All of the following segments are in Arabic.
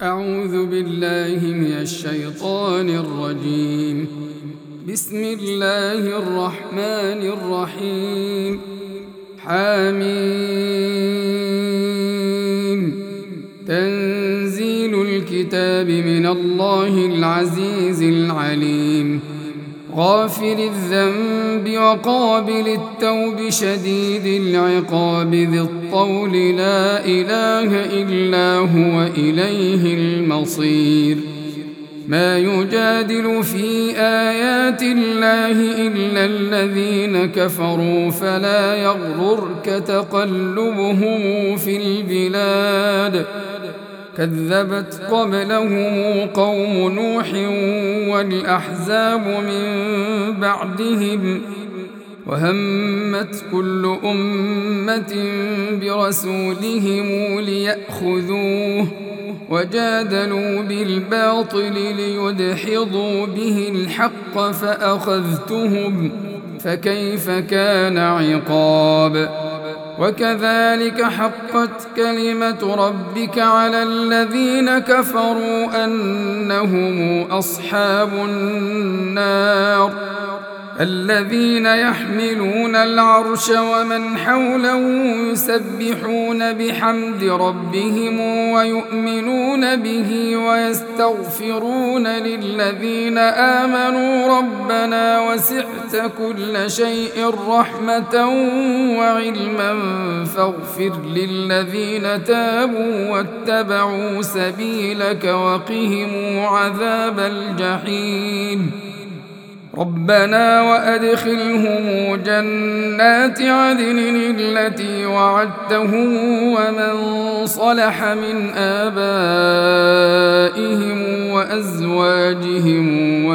أعوذ بالله من الشيطان الرجيم. بسم الله الرحمن الرحيم. حميم. تنزيل الكتاب من الله العزيز العليم. غافر الذنب وقابل التوب شديد العقاب ذي الطول لا إله إلا هو إليه المصير. ما يجادل في آيات الله إلا الذين كفروا فلا يغررك تقلبهم في البلاد. كذبت قبلهم قوم نوح والأحزاب من بعدهم وهمت كل أمة برسولهم ليأخذوه وجادلوا بالباطل ليدحضوا به الحق فأخذتهم فكيف كان عقاب. وكذلك حقت كلمة ربك على الذين كفروا أنهم أصحاب النار. الذين يحملون العرش ومن حوله يسبحون بحمد ربهم ويؤمنون به ويستغفرون للذين آمنوا ربنا وسعت كل شيء رحمة وعلما فاغفر للذين تابوا واتبعوا سبيلك وقهم عذاب الجحيم. ربنا وأدخلهم جنات عدن التي وعدتهم ومن صلح من آبائهم وأزواجهم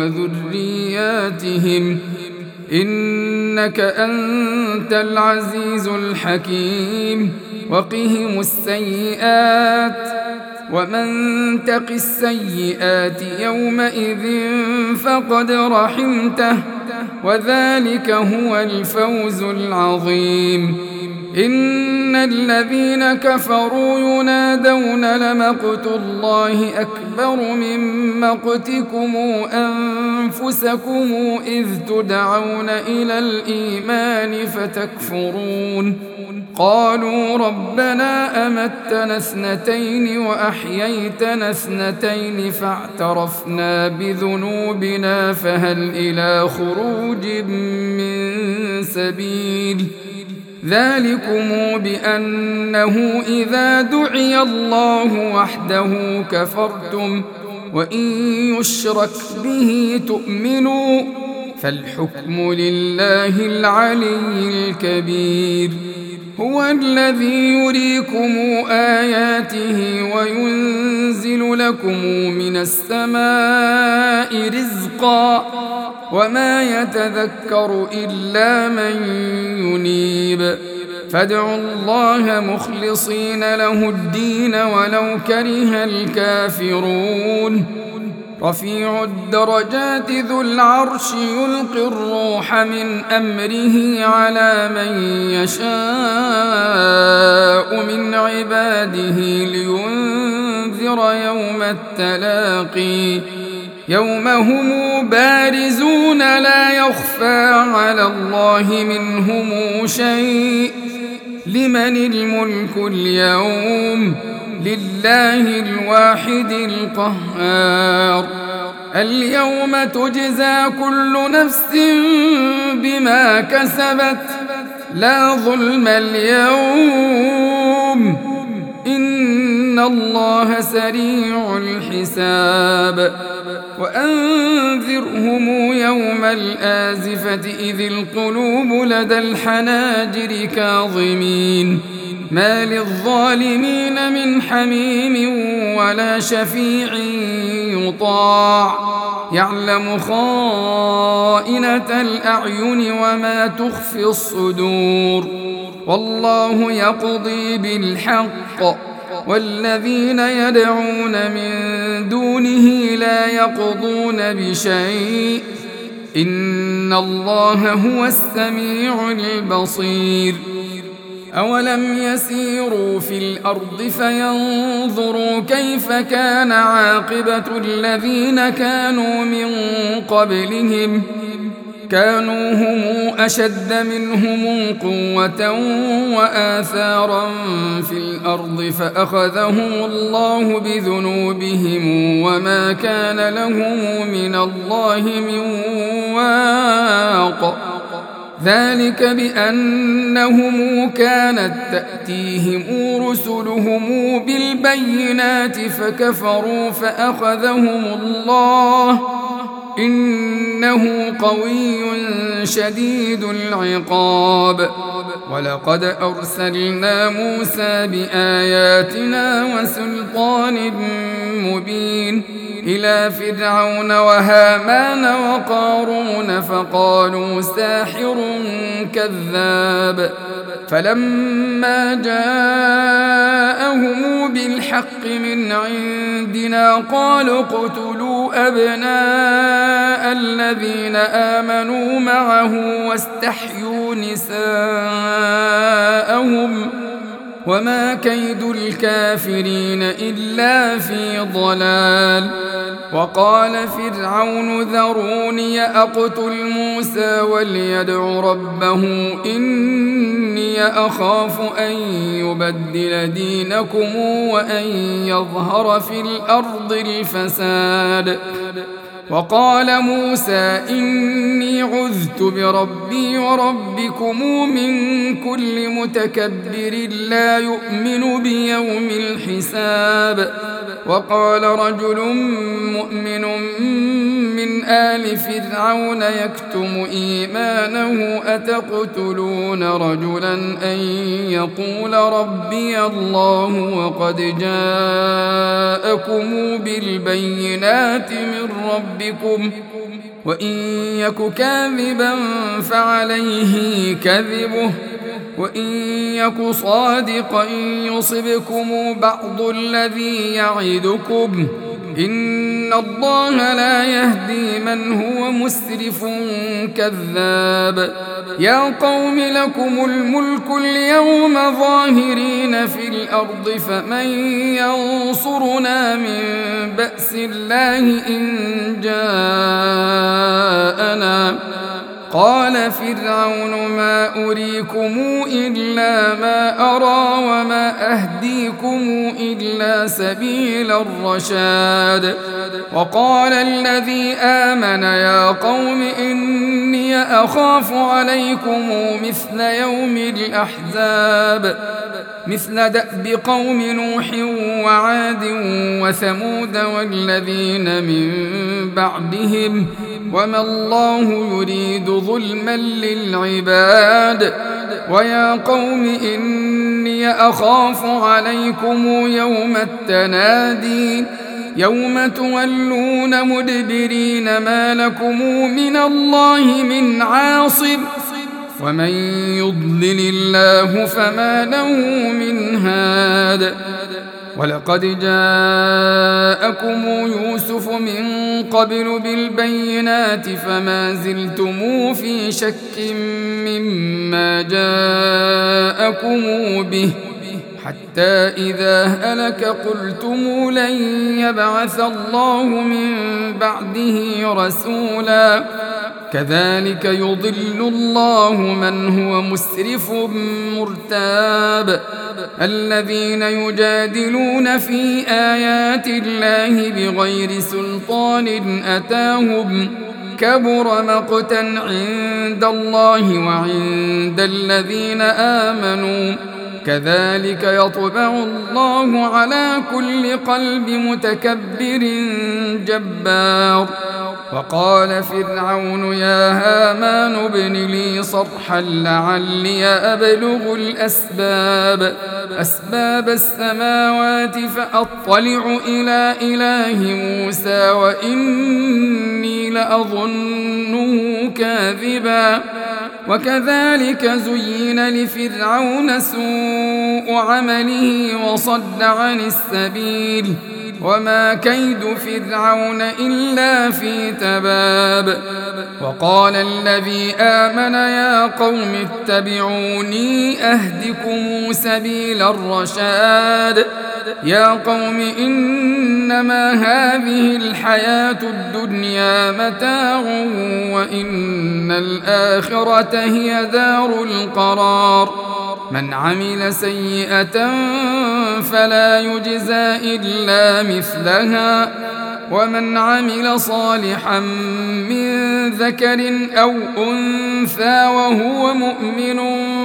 وذرياتهم إنك أنت العزيز الحكيم. وقهم السيئات ومن تق السيئات يومئذ فقد رحمته وذلك هو الفوز العظيم. إن الذين كفروا ينادون لمقت الله أكبر من مقتكم أنفسكم إذ تدعون إلى الإيمان فتكفرون. قالوا ربنا أمتنا اثنتين وأحييتنا اثنتين فاعترفنا بذنوبنا فهل إلى خروج من سبيل. ذلكم بأنه إذا دعي الله وحده كفرتم وإن يشرك به تؤمنوا فالحكم لله العلي الكبير. هو الذي يريكم آياته وينزل لكم من السماء رزقا وما يتذكر إلا من ينيب. فادعوا الله مخلصين له الدين ولو كره الكافرون. رفيع الدرجات ذو العرش يلقي الروح من أمره على من يشاء من عباده لينذر يوم التلاقي. يوم هم بارزون لا يخفى على الله منهم شيء. لمن الملك اليوم؟ لله الواحد القهار. اليوم تجزى كل نفس بما كسبت لا ظلم اليوم إن الله سريع الحساب. وأنذرهم يوم الآزفة إذ القلوب لدى الحناجر كاظمين ما للظالمين من حميم ولا شفيع يطاع. يعلم خائنة الأعين وما تخفي الصدور. والله يقضي بالحق والذين يدعون من دونه لا يقضون بشيء إن الله هو السميع البصير. أولم يسيروا في الأرض فينظروا كيف كان عاقبة الذين كانوا من قبلهم كانوا هم أشد منهم قوة وآثارا في الأرض فأخذهم الله بذنوبهم وما كان لهم من الله من واق ذلك بأنهم كانت تأتيهم رسلهم بالبينات فكفروا فأخذهم الله إنه قوي شديد العقاب ولقد أرسلنا موسى بآياتنا وسلطان مبين إلى فرعون وهامان وقارون فقالوا ساحر كذاب فلما جاءهم بالحق من عندنا قالوا اقتلوا أبناء الذين آمنوا معه واستحيوا نساءهم وما كيد الكافرين إلا في ضلال وقال فرعون ذروني أقتل موسى وليدع ربه إني أخاف أن يبدل دينكم وأن يظهر في الأرض الفساد وقال موسى إني عذت بربي وربكم من كل متكبر لا يؤمن بيوم الحساب وقال رجل مؤمن من آل فرعون يكتم إيمانه أتقتلون رجلا أن يقول ربي الله وقد جاءكم بالبينات من ربكم وإن يك كاذبا فعليه كذبه وإن يك صادقا يصبكم بعض الذي يعدكم إن الله لا يهدي من هو مسرف كذاب يا قوم لكم الملك اليوم ظاهرين في الأرض فمن ينصرنا من بأس الله إن جاءنا قال فرعون ما أريكم إلا ما أرى وما أهديكم إلا سبيل الرشاد وقال الذي آمن يا قوم إني أخاف عليكم مثل يوم الأحزاب مثل دأب قوم نوح وعاد وثمود والذين من بعدهم وما الله يريد ظلما للعباد ويا قوم إني أخاف عليكم يوم التنادي يوم تولون مدبرين ما لكم من الله من عاصم ومن يضلل الله فما له من هاد ولقد جاءكم يوسف من قبل بالبينات فما زلتم في شك مما جاءكم به حتى إذا هلك قلتم لن يبعث الله من بعده رسولا كذلك يضل الله من هو مسرف مرتاب الذين يجادلون في آيات الله بغير سلطان أتاهم كبر مقتا عند الله وعند الذين آمنوا كذلك يطبع الله على كل قلب متكبر جبار وقال فرعون يا هامان ابن لي صرحا لعلي أبلغ أسباب السماوات فأطلع إلى إله موسى وإني لأظنه كاذبا وكذلك زين لفرعون سوء عمله وصد عن السبيل وما كيد فرعون إلا في تباب وقال الذي آمن يا قوم اتبعوني أهدكم سبيل الرشاد يا قوم إنما هذه الحياة الدنيا متاع وإن الآخرة هي دار القرار من عمل سيئة فلا يجزى إلا مثلها ومن عمل صالحا من ذكر أو أنثى وهو مؤمن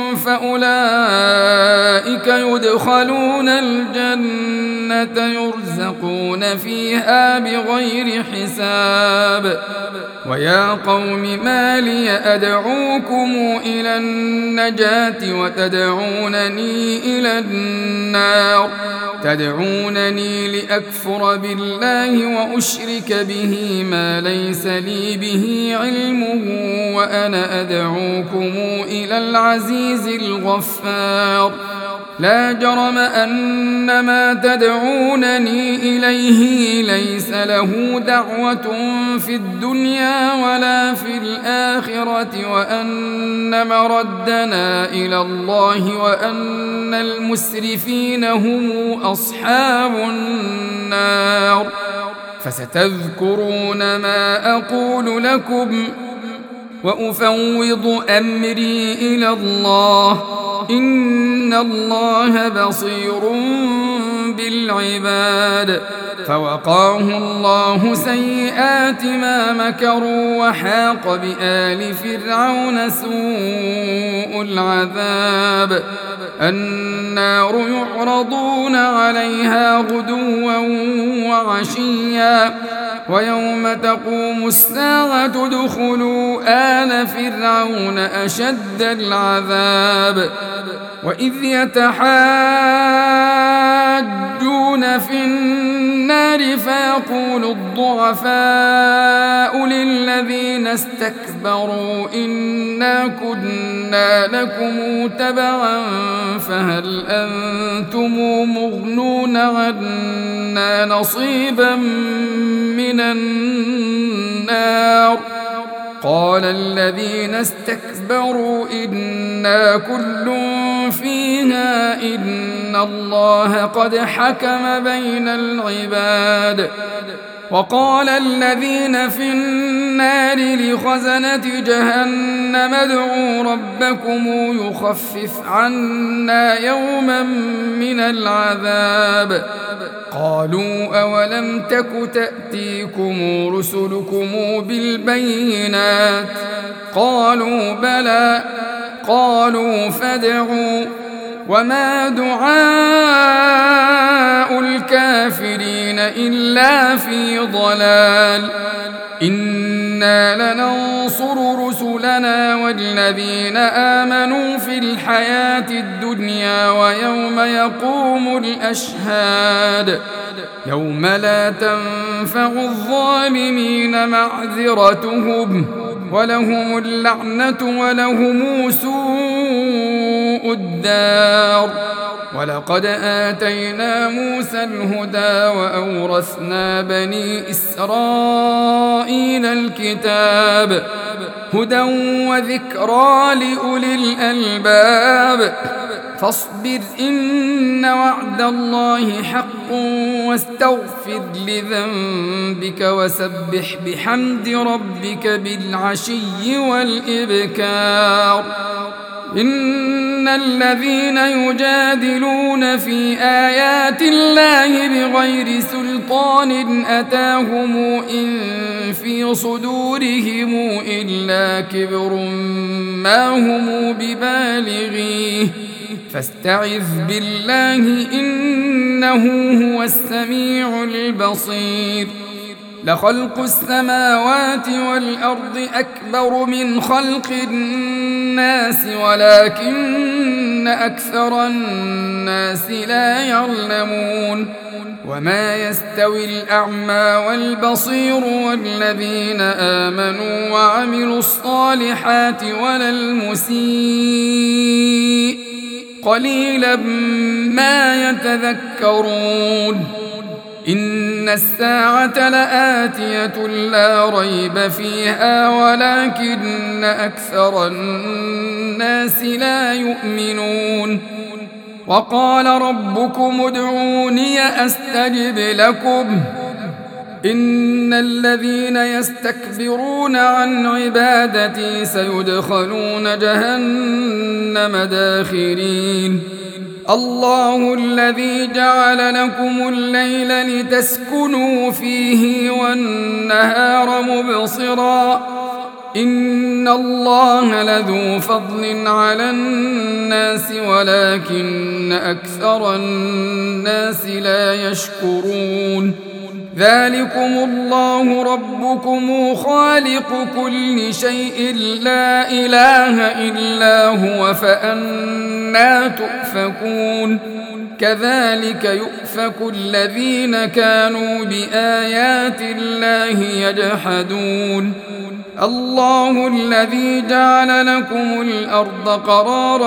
فأولئك يدخلون الجنة يرزقون فيها بغير حساب ويا قوم ما لي أدعوكم إلى النجاة وتدعونني إلى النار تدعونني لأكفر بالله وأشرك به ما ليس لي به علم وأنا أدعوكم إلى العزيز الغفار لا جرم أن ما تدعونني إليه ليس له دعوة في الدنيا ولا في الآخرة وأن مردنا إلى الله وأن المسرفين هم أصحاب النار فستذكرون ما أقول لكم وأفوض أمري إلى الله إن الله بصير بالعباد فوقاه الله سيئات ما مكروا وحاق بآل فرعون سوء العذاب النار يعرضون عليها غدوا وعشيا ويوم تقوم الساعة ادخلوا آل فرعون أشد العذاب وإذ يتحاجون في النار فيقول الضعفاء للذين استكبروا إنا كنا لكم تبعا فهل أنتم مغنون عنا نصيبا من النار قال الذين استكبروا إنا كل فيها إن الله قد حكم بين العباد وقال الذين في النار لخزنة جهنم ادعوا ربكم يخفف عنا يوما من العذاب قالوا أولم تك تأتيكم رسلكم بالبينات قالوا بلى قالوا فادعوا وما دعاء الكافرين إلا في ضلال إنا لننصر رسلنا والذين آمنوا في الحياة الدنيا ويوم يقوم الأشهاد يوم لا تنفع الظالمين معذرتهم ولهم اللعنة ولهم سوء الدار ولقد آتينا موسى الهدى وأورثنا بني إسرائيل الكتاب هدى وذكرى لأولي الألباب فاصبر إن وعد الله حق واستغفر لذنبك وسبح بحمد ربك بالعشي والإبكار إن الذين يجادلون في آيات الله بغير سلطان أتاهم إن في صدورهم إلا كبر ما هم ببالغيه فاستعذ بالله إنه هو السميع البصير لخلق السماوات والأرض أكبر من خلق الناس ولكن أكثر الناس لا يعلمون وما يستوي الأعمى والبصير والذين آمنوا وعملوا الصالحات ولا المسيء قليلا ما يتذكرون إن الساعة لآتية لا ريب فيها ولكن أكثر الناس لا يؤمنون وقال ربكم ادعوني أستجب لكم إن الذين يستكبرون عن عبادتي سيدخلون جهنم داخرين الله الذي جعل لكم الليل لتسكنوا فيه والنهار مبصرا إن الله لذو فضل على الناس ولكن أكثر الناس لا يشكرون ذلكم الله ربكم خالق كل شيء لا إله إلا هو فأنى تؤفكون كذلك يؤفك الذين كانوا بآيات الله يجحدون الله الذي جعل لكم الأرض قرارا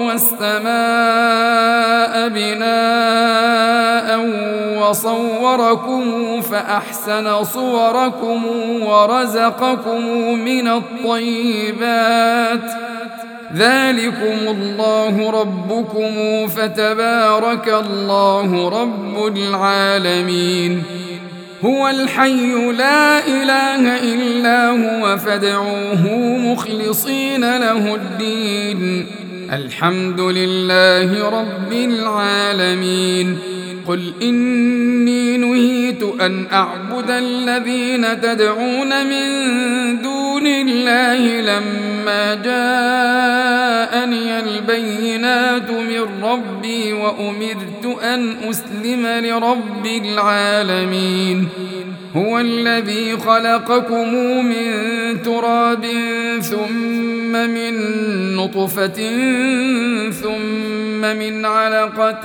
والسماء بناء وصوركم فأحسن صوركم ورزقكم من الطيبات ذلكم الله ربكم فتبارك الله رب العالمين هو الحي لا إله إلا هو فادعوه مخلصين له الدين الحمد لله رب العالمين قل إني نهيت أن أعبد الذين تدعون من دون الله لما جاءني البينات من ربي وأمرت أن أسلم لرب العالمين هو الذي خلقكم من تراب ثم من نطفة ثم من علقة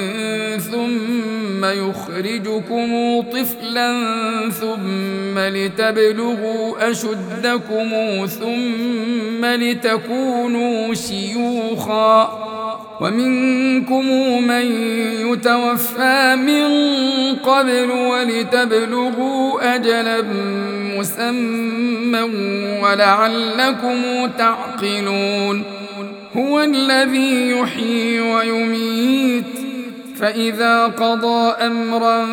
ثم يخرجكم طفلا ثم لتبلغوا أشدكم ثم لتكونوا شيوخا ومنكم من يتوفى من قبل ولتبلغوا أجلا مسمى ولعلكم تعقلون هو الذي يحيي ويميت فإذا قضى أمرا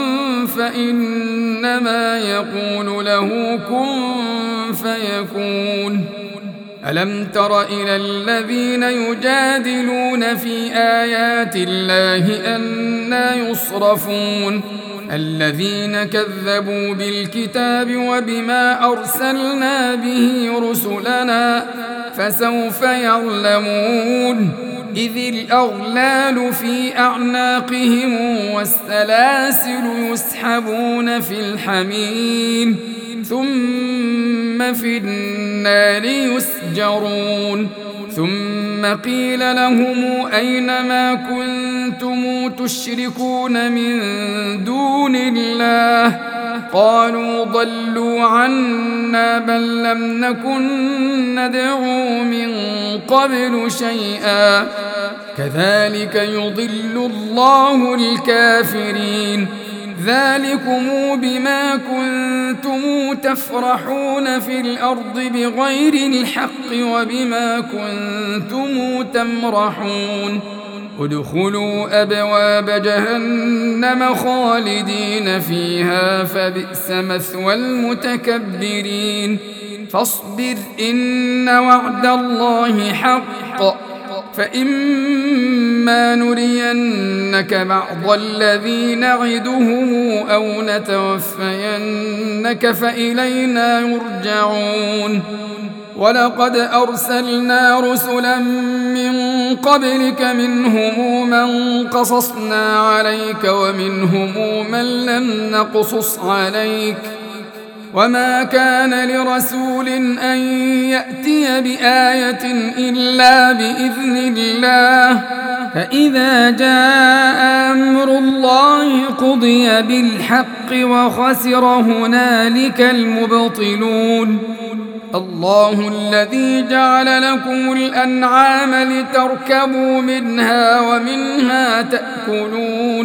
فإنما يقول له كن فيكون ألم تر إلى الذين يجادلون في آيات الله أنى يصرفون الذين كذبوا بالكتاب وبما أرسلنا به رسلنا فسوف يعلمون إذ الأغلال في أعناقهم والسلاسل يسحبون في الحميم ثم في النار يسجرون ثم قيل لهم أين ما كنتم تشركون من دون الله قالوا ضلوا عنا بل لم نكن ندعو من قبل شيئا كذلك يضل الله الكافرين ذلكم بما كنتم تفرحون في الأرض بغير الحق وبما كنتم تمرحون ادخلوا أبواب جهنم خالدين فيها فبئس مثوى المتكبرين فاصبر إن وعد الله حق فإما نرينك بعض الذي نعدهم أو نتوفينك فإلينا يرجعون ولقد أرسلنا رسلا من قبلك منهم من قصصنا عليك ومنهم من لم نقصص عليك وما كان لرسول أن يأتي بآية إلا بإذن الله فإذا جاء أمر الله قضي بالحق وخسر هنالك المبطلون الله الذي جعل لكم الأنعام لتركبوا منها ومنها تأكلون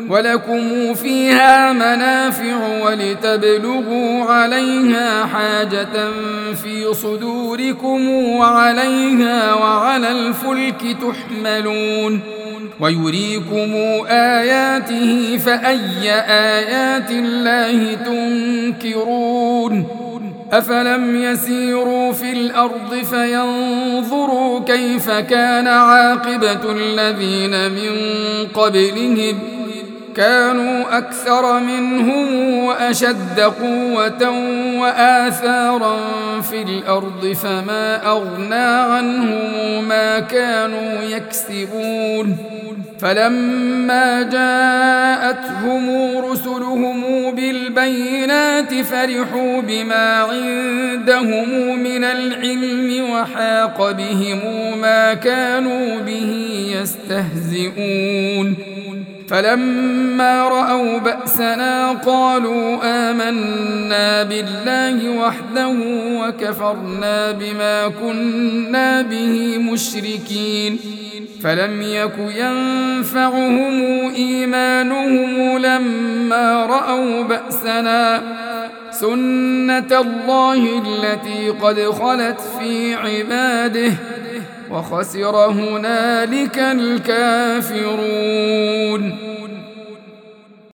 ولكم فيها منافع ولتبلغوا عليها حاجة في صدوركم وعليها وعلى الفلك تحملون ويريكم آياته فأي آيات الله تنكرون أفلم يسيروا في الأرض فينظروا كيف كان عاقبة الذين من قبلهم كانوا أكثر منهم وأشد قوة وآثارا في الأرض فما أغنى عنهم ما كانوا يكسبون فلما جاءتهم رسلهم بالبينات فرحوا بما عندهم من العلم وحاق بهم ما كانوا به يستهزئون فلما رأوا بأسنا قالوا آمنا بالله وحده وكفرنا بما كنا به مشركين فلم يك ينفعهم إيمانهم لما رأوا بأسنا سنة الله التي قد خلت في عباده وخسر هنالك الكافرون